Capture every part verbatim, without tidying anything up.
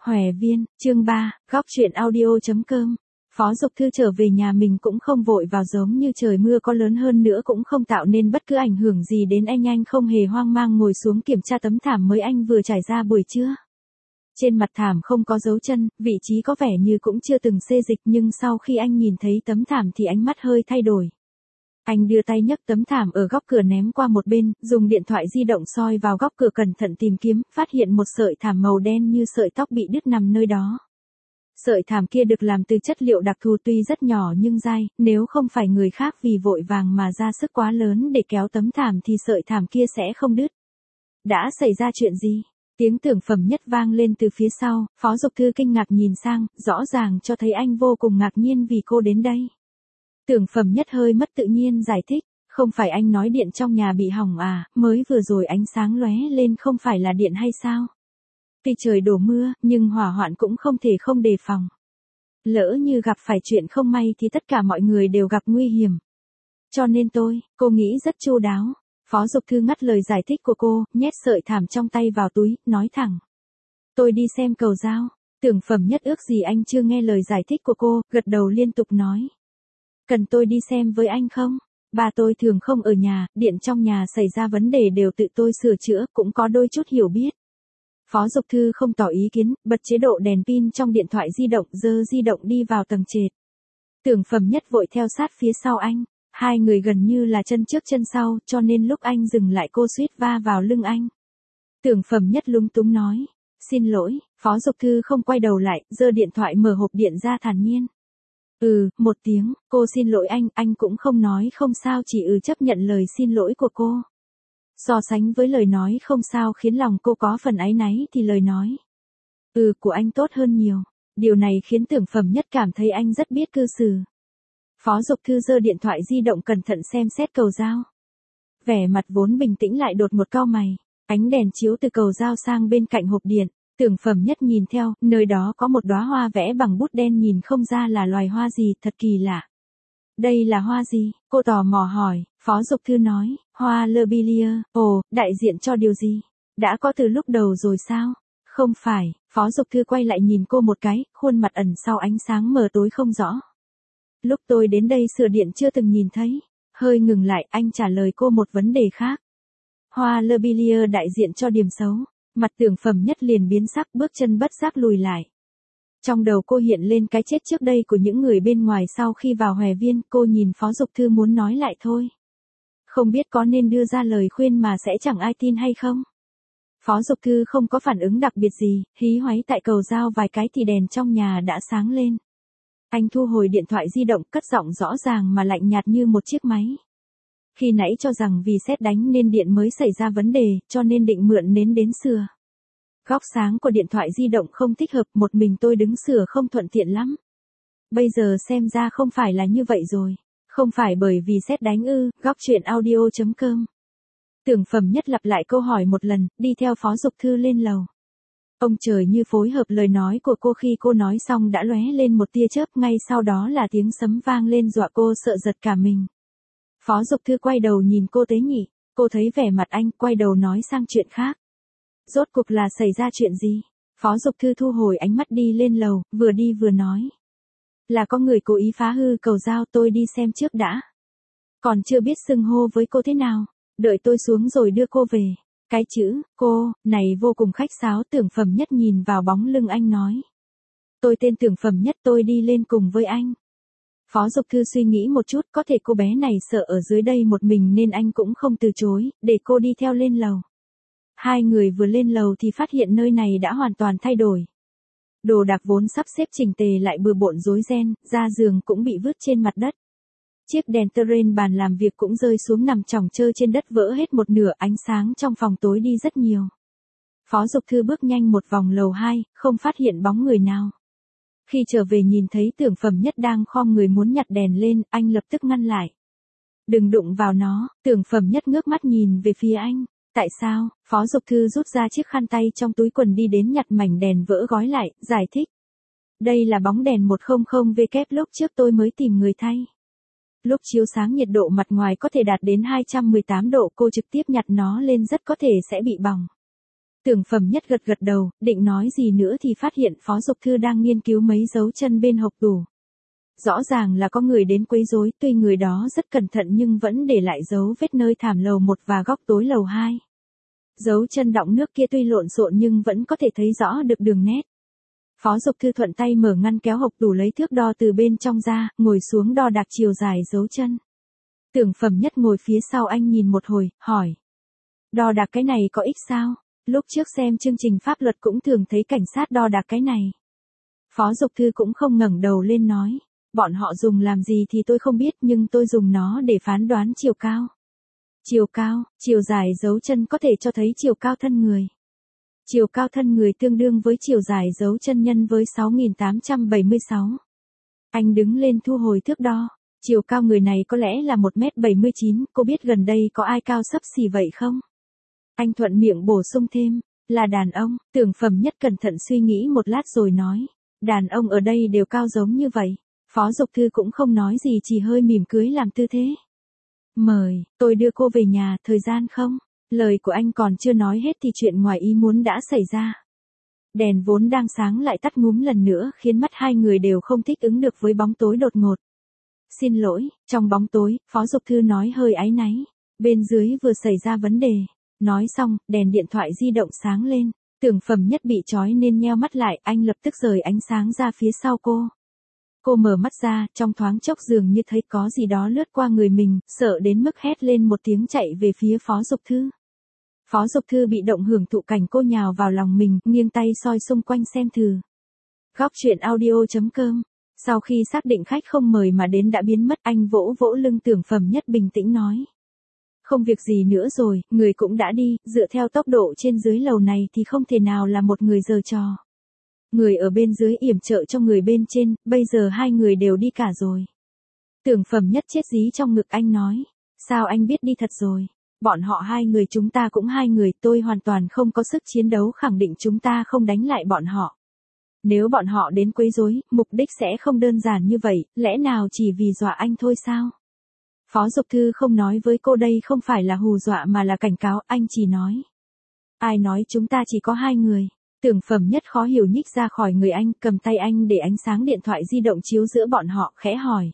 Hòe Viên, chương ba, góc truyện audio.com. Phó Dục Thư trở về nhà mình cũng không vội vào, giống như trời mưa có lớn hơn nữa cũng không tạo nên bất cứ ảnh hưởng gì đến anh. Anh không hề hoang mang ngồi xuống kiểm tra tấm thảm mới anh vừa trải ra buổi trưa. Trên mặt thảm không có dấu chân, vị trí có vẻ như cũng chưa từng xê dịch, nhưng sau khi anh nhìn thấy tấm thảm thì ánh mắt hơi thay đổi. Anh đưa tay nhấc tấm thảm ở góc cửa ném qua một bên, dùng điện thoại di động soi vào góc cửa cẩn thận tìm kiếm, phát hiện một sợi thảm màu đen như sợi tóc bị đứt nằm nơi đó. Sợi thảm kia được làm từ chất liệu đặc thù tuy rất nhỏ nhưng dai, nếu không phải người khác vì vội vàng mà ra sức quá lớn để kéo tấm thảm thì sợi thảm kia sẽ không đứt. Đã xảy ra chuyện gì? Tiếng Tưởng Phẩm Nhất vang lên từ phía sau, Phó Dục Thư kinh ngạc nhìn sang, rõ ràng cho thấy anh vô cùng ngạc nhiên vì cô đến đây. Tưởng Phẩm Nhất hơi mất tự nhiên giải thích, không phải anh nói điện trong nhà bị hỏng à, mới vừa rồi ánh sáng lóe lên không phải là điện hay sao? Tuy trời đổ mưa, nhưng hỏa hoạn cũng không thể không đề phòng. Lỡ như gặp phải chuyện không may thì tất cả mọi người đều gặp nguy hiểm. Cho nên tôi, cô nghĩ rất chu đáo. Phó Dục Thư ngắt lời giải thích của cô, nhét sợi thảm trong tay vào túi, nói thẳng. Tôi đi xem cầu dao. Tưởng Phẩm Nhất ước gì anh chưa nghe lời giải thích của cô, gật đầu liên tục nói. Cần tôi đi xem với anh không? Ba tôi thường không ở nhà, điện trong nhà xảy ra vấn đề đều tự tôi sửa chữa, cũng có đôi chút hiểu biết. Phó Dục Thư không tỏ ý kiến, bật chế độ đèn pin trong điện thoại di động, giơ di động đi vào tầng trệt. Tưởng Phẩm Nhất vội theo sát phía sau anh, hai người gần như là chân trước chân sau, cho nên lúc anh dừng lại cô suýt va vào lưng anh. Tưởng Phẩm Nhất lúng túng nói, xin lỗi. Phó Dục Thư không quay đầu lại, giơ điện thoại mở hộp điện ra thản nhiên. Ừ, một tiếng, cô xin lỗi anh, anh cũng không nói không sao, chỉ ừ chấp nhận lời xin lỗi của cô. So sánh với lời nói không sao khiến lòng cô có phần áy náy thì lời nói ừ của anh tốt hơn nhiều. Điều này khiến Tưởng Phẩm Nhất cảm thấy anh rất biết cư xử. Phó Dục Thư giơ điện thoại di động cẩn thận xem xét cầu dao. Vẻ mặt vốn bình tĩnh lại đột một cau mày. Ánh đèn chiếu từ cầu dao sang bên cạnh hộp điện. Tưởng Phẩm Nhất nhìn theo, nơi đó có một đóa hoa vẽ bằng bút đen, nhìn không ra là loài hoa gì, thật kỳ lạ. Đây là hoa gì? Cô tò mò hỏi. Phó Dục Thư nói, hoa lobelia. Ồ, đại diện cho điều gì? Đã có từ lúc đầu rồi sao? Không phải. Phó Dục Thư quay lại nhìn cô một cái, khuôn mặt ẩn sau ánh sáng mờ tối không rõ. Lúc tôi đến đây sửa điện chưa từng nhìn thấy. Hơi ngừng lại, anh trả lời cô một vấn đề khác. Hoa lobelia đại diện cho điểm xấu. Mặt Tưởng Phẩm Nhất liền biến sắc, bước chân bất giác lùi lại. Trong đầu cô hiện lên cái chết trước đây của những người bên ngoài sau khi vào Hòe Viên, cô nhìn Phó Dục Thư muốn nói lại thôi. Không biết có nên đưa ra lời khuyên mà sẽ chẳng ai tin hay không? Phó Dục Thư không có phản ứng đặc biệt gì, hí hoáy tại cầu dao vài cái thì đèn trong nhà đã sáng lên. Anh thu hồi điện thoại di động, cất giọng rõ ràng mà lạnh nhạt như một chiếc máy. Khi nãy cho rằng vì sét đánh nên điện mới xảy ra vấn đề, cho nên định mượn nến đến sửa. Góc sáng của điện thoại di động không thích hợp, một mình tôi đứng sửa không thuận tiện lắm. Bây giờ xem ra không phải là như vậy rồi. Không phải bởi vì sét đánh ư? Góc truyện audio.com. Tưởng Phẩm Nhất lặp lại câu hỏi một lần, đi theo Phó Dục Thư lên lầu. Ông trời như phối hợp lời nói của cô, khi cô nói xong đã lóe lên một tia chớp, ngay sau đó là tiếng sấm vang lên dọa cô sợ giật cả mình. Phó Dục Thư quay đầu nhìn cô tế nhị, cô thấy vẻ mặt anh, quay đầu nói sang chuyện khác. Rốt cuộc là xảy ra chuyện gì? Phó Dục Thư thu hồi ánh mắt đi lên lầu, vừa đi vừa nói. Là có người cố ý phá hư cầu dao, tôi đi xem trước đã. Còn chưa biết xưng hô với cô thế nào, đợi tôi xuống rồi đưa cô về. Cái chữ, cô, này vô cùng khách sáo. Tưởng Phẩm Nhất nhìn vào bóng lưng anh nói. Tôi tên Tưởng Phẩm Nhất, tôi đi lên cùng với anh. Phó Dục Thư suy nghĩ một chút, có thể cô bé này sợ ở dưới đây một mình nên anh cũng không từ chối, để cô đi theo lên lầu. Hai người vừa lên lầu thì phát hiện nơi này đã hoàn toàn thay đổi. Đồ đạc vốn sắp xếp chỉnh tề lại bừa bộn rối ren, da giường cũng bị vứt trên mặt đất. Chiếc đèn terrain bàn làm việc cũng rơi xuống nằm chỏng chơ trên đất, vỡ hết một nửa, ánh sáng trong phòng tối đi rất nhiều. Phó Dục Thư bước nhanh một vòng lầu hai, không phát hiện bóng người nào. Khi trở về nhìn thấy Tưởng Phẩm Nhất đang khom người muốn nhặt đèn lên, anh lập tức ngăn lại. Đừng đụng vào nó. Tưởng Phẩm Nhất ngước mắt nhìn về phía anh. Tại sao? Phó Dục Thư rút ra chiếc khăn tay trong túi quần đi đến nhặt mảnh đèn vỡ gói lại, giải thích. Đây là bóng đèn một không không W, lúc trước tôi mới tìm người thay. Lúc chiếu sáng nhiệt độ mặt ngoài có thể đạt đến hai trăm mười tám độ, cô trực tiếp nhặt nó lên rất có thể sẽ bị bỏng. Tưởng Phẩm Nhất gật gật đầu, định nói gì nữa thì phát hiện Phó Dục Thư đang nghiên cứu mấy dấu chân bên hộc tủ. Rõ ràng là có người đến quấy rối, tuy người đó rất cẩn thận nhưng vẫn để lại dấu vết nơi thảm lầu một và góc tối lầu hai. Dấu chân đọng nước kia tuy lộn xộn nhưng vẫn có thể thấy rõ được đường nét. Phó Dục Thư thuận tay mở ngăn kéo hộc tủ lấy thước đo từ bên trong ra, ngồi xuống đo đạc chiều dài dấu chân. Tưởng Phẩm Nhất ngồi phía sau anh nhìn một hồi, hỏi. Đo đạc cái này có ích sao? Lúc trước xem chương trình pháp luật cũng thường thấy cảnh sát đo đạc cái này. Phó Dục Thư cũng không ngẩng đầu lên nói. Bọn họ dùng làm gì thì tôi không biết nhưng tôi dùng nó để phán đoán chiều cao. Chiều cao, chiều dài dấu chân có thể cho thấy chiều cao thân người. Chiều cao thân người tương đương với chiều dài dấu chân nhân với sáu nghìn tám trăm bảy mươi sáu. Anh đứng lên thu hồi thước đo. Chiều cao người này có lẽ là một mét bảy mươi chín, cô biết gần đây có ai cao xấp xỉ vậy không? Anh thuận miệng bổ sung thêm, là đàn ông. Tưởng Phẩm Nhất cẩn thận suy nghĩ một lát rồi nói, đàn ông ở đây đều cao giống như vậy. Phó Dục Thư cũng không nói gì chỉ hơi mỉm cười làm tư thế. Mời, tôi đưa cô về nhà, thời gian không? Lời của anh còn chưa nói hết thì chuyện ngoài ý muốn đã xảy ra. Đèn vốn đang sáng lại tắt ngúm lần nữa khiến mắt hai người đều không thích ứng được với bóng tối đột ngột. Xin lỗi, trong bóng tối, Phó Dục Thư nói hơi áy náy. Bên dưới vừa xảy ra vấn đề. Nói xong, đèn điện thoại di động sáng lên. Tưởng Phẩm Nhất bị trói nên nheo mắt lại, anh lập tức rời ánh sáng ra phía sau cô. Cô mở mắt ra, trong thoáng chốc dường như thấy có gì đó lướt qua người mình, sợ đến mức hét lên một tiếng chạy về phía Phó Dục Thư. Phó Dục Thư bị động hưởng thụ cảnh cô nhào vào lòng mình, nghiêng tay soi xung quanh xem thử. Góc truyện audio chấm com. Sau khi xác định khách không mời mà đến đã biến mất, anh vỗ vỗ lưng Tưởng Phẩm Nhất bình tĩnh nói. Không việc gì nữa rồi, người cũng đã đi, dựa theo tốc độ trên dưới lầu này thì không thể nào là một người giở trò. Người ở bên dưới yểm trợ cho người bên trên, bây giờ hai người đều đi cả rồi. Tưởng Phẩm Nhất chết dí trong ngực anh nói. Sao anh biết đi thật rồi? Bọn họ hai người chúng ta cũng hai người, tôi hoàn toàn không có sức chiến đấu khẳng định chúng ta không đánh lại bọn họ. Nếu bọn họ đến quấy rối, mục đích sẽ không đơn giản như vậy, lẽ nào chỉ vì dọa anh thôi sao? Phó Dục Thư không nói với cô đây không phải là hù dọa mà là cảnh cáo, anh chỉ nói. Ai nói chúng ta chỉ có hai người? Tưởng Phẩm Nhất khó hiểu nhích ra khỏi người anh, cầm tay anh để ánh sáng điện thoại di động chiếu giữa bọn họ, khẽ hỏi.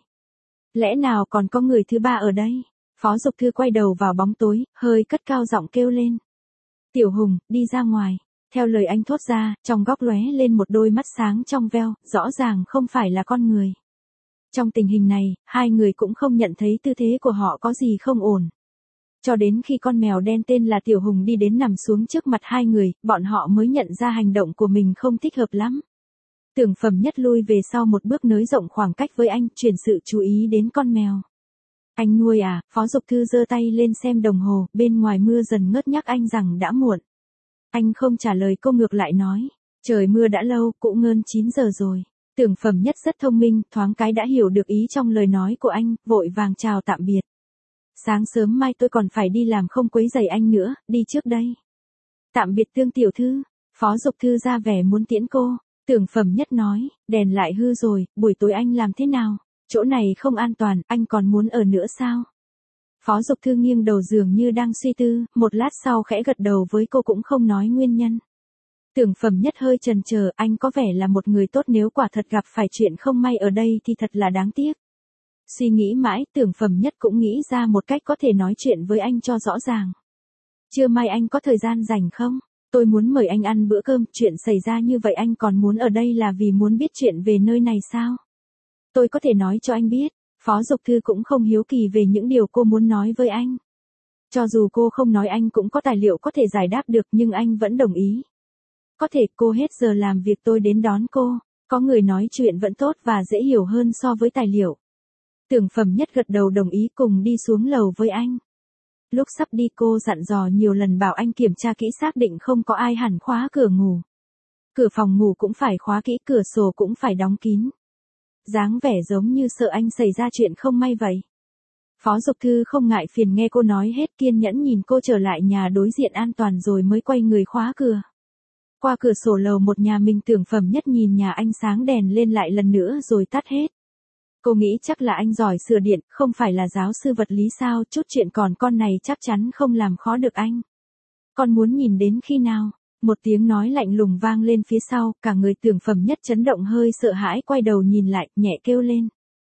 Lẽ nào còn có người thứ ba ở đây? Phó Dục Thư quay đầu vào bóng tối, hơi cất cao giọng kêu lên. Tiểu Hùng, đi ra ngoài. Theo lời anh thốt ra, trong góc lóe lên một đôi mắt sáng trong veo, rõ ràng không phải là con người. Trong tình hình này, hai người cũng không nhận thấy tư thế của họ có gì không ổn. Cho đến khi con mèo đen tên là Tiểu Hùng đi đến nằm xuống trước mặt hai người, bọn họ mới nhận ra hành động của mình không thích hợp lắm. Tưởng Phẩm Nhất lui về sau một bước nới rộng khoảng cách với anh, chuyển sự chú ý đến con mèo. Anh nuôi à? Phó Dục Thư giơ tay lên xem đồng hồ, bên ngoài mưa dần ngớt nhắc anh rằng đã muộn. Anh không trả lời cô, ngược lại nói, trời mưa đã lâu, cũng ngơn chín giờ rồi. Tưởng Phẩm Nhất rất thông minh, thoáng cái đã hiểu được ý trong lời nói của anh, vội vàng chào tạm biệt. Sáng sớm mai tôi còn phải đi làm, không quấy rầy anh nữa, đi trước đây. Tạm biệt Tương tiểu thư. Phó Dục Thư ra vẻ muốn tiễn cô. Tưởng Phẩm Nhất nói, đèn lại hư rồi, buổi tối anh làm thế nào? Chỗ này không an toàn, anh còn muốn ở nữa sao? Phó Dục Thư nghiêng đầu dường như đang suy tư, một lát sau khẽ gật đầu với cô cũng không nói nguyên nhân. Tưởng Phẩm Nhất hơi chần chờ, anh có vẻ là một người tốt, nếu quả thật gặp phải chuyện không may ở đây thì thật là đáng tiếc. Suy nghĩ mãi, Tưởng Phẩm Nhất cũng nghĩ ra một cách có thể nói chuyện với anh cho rõ ràng. Trưa mai anh có thời gian rảnh không? Tôi muốn mời anh ăn bữa cơm, chuyện xảy ra như vậy anh còn muốn ở đây là vì muốn biết chuyện về nơi này sao? Tôi có thể nói cho anh biết. Phó Dục Thư cũng không hiếu kỳ về những điều cô muốn nói với anh. Cho dù cô không nói anh cũng có tài liệu có thể giải đáp được, nhưng anh vẫn đồng ý. Có thể cô hết giờ làm việc tôi đến đón cô. Có người nói chuyện vẫn tốt và dễ hiểu hơn so với tài liệu. Tưởng Phẩm Nhất gật đầu đồng ý cùng đi xuống lầu với anh. Lúc sắp đi cô dặn dò nhiều lần bảo anh kiểm tra kỹ xác định không có ai hẳn khóa cửa ngủ. Cửa phòng ngủ cũng phải khóa kỹ, cửa sổ cũng phải đóng kín. Dáng vẻ giống như sợ anh xảy ra chuyện không may vậy. Phó Dục Thư không ngại phiền nghe cô nói hết, kiên nhẫn nhìn cô trở lại nhà đối diện an toàn rồi mới quay người khóa cửa. Qua cửa sổ lầu một nhà mình, Tưởng Phẩm Nhất nhìn nhà anh sáng đèn lên lại lần nữa rồi tắt hết. Cô nghĩ chắc là anh giỏi sửa điện, không phải là giáo sư vật lý sao, chút chuyện còn con này chắc chắn không làm khó được anh. Con muốn nhìn đến khi nào? Một tiếng nói lạnh lùng vang lên phía sau, cả người Tưởng Phẩm Nhất chấn động hơi sợ hãi quay đầu nhìn lại, nhẹ kêu lên.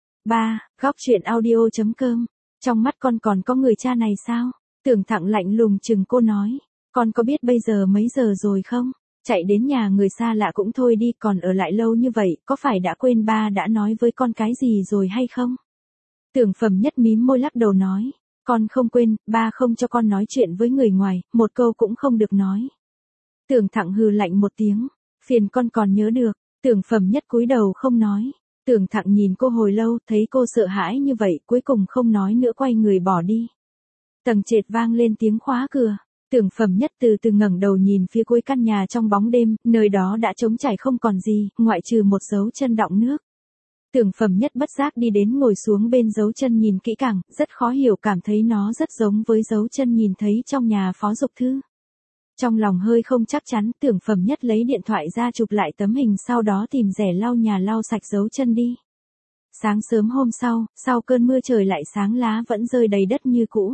Ba, góc truyện audio chấm com. Trong mắt con còn có người cha này sao? Tưởng Thặng lạnh lùng chừng cô nói. Con có biết bây giờ mấy giờ rồi không? Chạy đến nhà người xa lạ cũng thôi đi, còn ở lại lâu như vậy, có phải đã quên ba đã nói với con cái gì rồi hay không? Tưởng Phẩm Nhất mím môi lắc đầu nói. Con không quên, ba không cho con nói chuyện với người ngoài, một câu cũng không được nói. Tưởng Thặng hừ lạnh một tiếng. Phiền con còn nhớ được. Tưởng Phẩm Nhất cúi đầu không nói. Tưởng Thặng nhìn cô hồi lâu, thấy cô sợ hãi như vậy, cuối cùng không nói nữa quay người bỏ đi. Tầng trệt vang lên tiếng khóa cửa. Tưởng Phẩm Nhất từ từ ngẩng đầu nhìn phía cuối căn nhà trong bóng đêm, nơi đó đã trống trải không còn gì, ngoại trừ một dấu chân đọng nước. Tưởng Phẩm Nhất bất giác đi đến ngồi xuống bên dấu chân nhìn kỹ càng, rất khó hiểu, cảm thấy nó rất giống với dấu chân nhìn thấy trong nhà Phó Dục Thư. Trong lòng hơi không chắc chắn, Tưởng Phẩm Nhất lấy điện thoại ra chụp lại tấm hình, sau đó tìm rẻ lau nhà lau sạch dấu chân đi. Sáng sớm hôm sau, sau cơn mưa trời lại sáng, lá vẫn rơi đầy đất như cũ.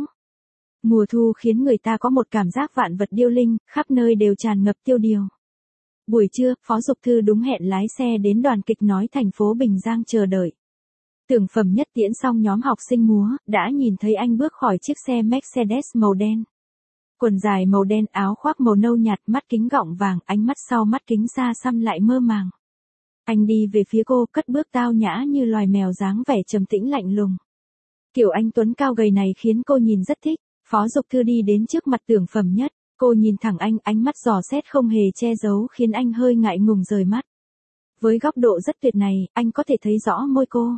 Mùa thu khiến người ta có một cảm giác vạn vật điêu linh, khắp nơi đều tràn ngập tiêu điều. Buổi trưa, Phó Dục Thư đúng hẹn lái xe đến đoàn kịch nói thành phố Bình Giang chờ đợi. Tưởng Phẩm Nhất tiễn xong nhóm học sinh múa, đã nhìn thấy anh bước khỏi chiếc xe Mercedes màu đen. Quần dài màu đen, áo khoác màu nâu nhạt, mắt kính gọng vàng, ánh mắt sau mắt kính xa xăm lại mơ màng. Anh đi về phía cô, cất bước tao nhã như loài mèo, dáng vẻ trầm tĩnh lạnh lùng. Kiểu anh tuấn cao gầy này khiến cô nhìn rất thích. Phó Dục Thư đi đến trước mặt Tưởng Phẩm Nhất, cô nhìn thẳng anh, ánh mắt dò xét không hề che giấu khiến anh hơi ngại ngùng rời mắt. Với góc độ rất tuyệt này, anh có thể thấy rõ môi cô.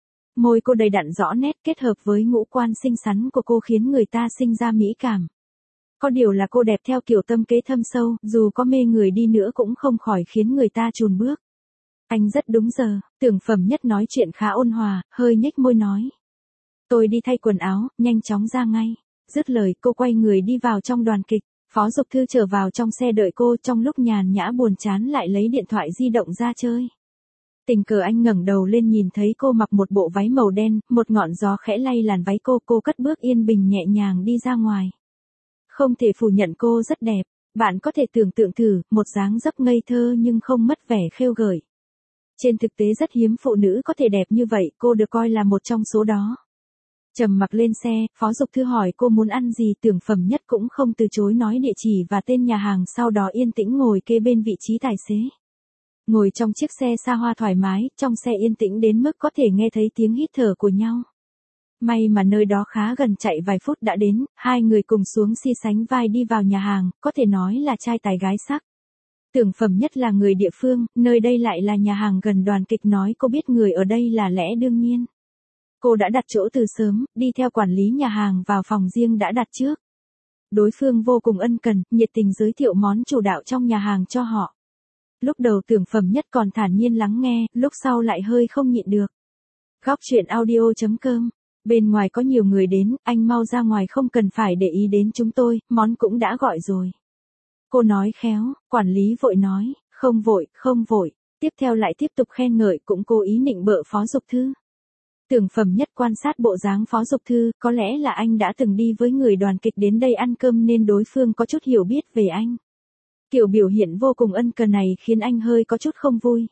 Môi cô đầy đặn rõ nét, kết hợp với ngũ quan xinh xắn của cô khiến người ta sinh ra mỹ cảm. Có điều là cô đẹp theo kiểu tâm kế thâm sâu, dù có mê người đi nữa cũng không khỏi khiến người ta chùn bước. Anh rất đúng giờ, Tưởng Phẩm Nhất nói chuyện khá ôn hòa, hơi nhếch môi nói. Tôi đi thay quần áo, nhanh chóng ra ngay. Dứt lời, cô quay người đi vào trong đoàn kịch. Phó Dục Thư trở vào trong xe đợi cô, trong lúc nhàn nhã buồn chán lại lấy điện thoại di động ra chơi. Tình cờ anh ngẩng đầu lên nhìn thấy cô mặc một bộ váy màu đen, một ngọn gió khẽ lay làn váy cô, cô cất bước yên bình nhẹ nhàng đi ra ngoài. Không thể phủ nhận cô rất đẹp, bạn có thể tưởng tượng thử, một dáng dấp ngây thơ nhưng không mất vẻ khêu gợi. Trên thực tế rất hiếm phụ nữ có thể đẹp như vậy, cô được coi là một trong số đó. Trầm mặc lên xe, Phó Dục Thư hỏi cô muốn ăn gì, Tưởng Phẩm Nhất cũng không từ chối nói địa chỉ và tên nhà hàng, sau đó yên tĩnh ngồi kê bên vị trí tài xế. Ngồi trong chiếc xe xa hoa thoải mái, trong xe yên tĩnh đến mức có thể nghe thấy tiếng hít thở của nhau. May mà nơi đó khá gần, chạy vài phút đã đến, hai người cùng xuống xi sánh vai đi vào nhà hàng, có thể nói là trai tài gái sắc. Tưởng Phẩm Nhất là người địa phương, nơi đây lại là nhà hàng gần đoàn kịch, nói cô biết người ở đây là lẽ đương nhiên. Cô đã đặt chỗ từ sớm, đi theo quản lý nhà hàng vào phòng riêng đã đặt trước. Đối phương vô cùng ân cần, nhiệt tình giới thiệu món chủ đạo trong nhà hàng cho họ. Lúc đầu Tưởng Phẩm Nhất còn thản nhiên lắng nghe, lúc sau lại hơi không nhịn được. Góc truyện audio chấm com. Bên ngoài có nhiều người đến, anh mau ra ngoài, không cần phải để ý đến chúng tôi, món cũng đã gọi rồi. Cô nói khéo, quản lý vội nói, không vội, không vội. Tiếp theo lại tiếp tục khen ngợi, cũng cố ý nịnh bợ Phó Dục Thư. Tưởng Phẩm Nhất quan sát bộ dáng Phó Dục Thư, có lẽ là anh đã từng đi với người đoàn kịch đến đây ăn cơm nên đối phương có chút hiểu biết về anh. Kiểu biểu hiện vô cùng ân cần này khiến anh hơi có chút không vui.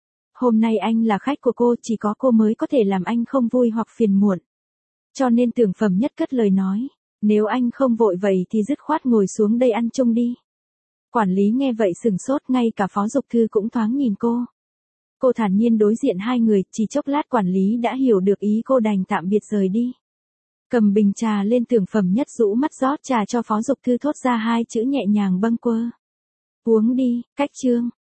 Hôm nay anh là khách của cô, chỉ có cô mới có thể làm anh không vui hoặc phiền muộn. Cho nên Tưởng Phẩm Nhất cất lời nói, nếu anh không vội vậy thì dứt khoát ngồi xuống đây ăn chung đi. Quản lý nghe vậy sửng sốt, ngay cả Phó Dục Thư cũng thoáng nhìn cô. Cô thản nhiên đối diện hai người, chỉ chốc lát quản lý đã hiểu được ý cô, đành tạm biệt rời đi. Cầm bình trà lên, Tưởng Phẩm Nhất rũ mắt rót trà cho Phó Dục Thư, thốt ra hai chữ nhẹ nhàng bâng quơ. Uống đi, cách chương.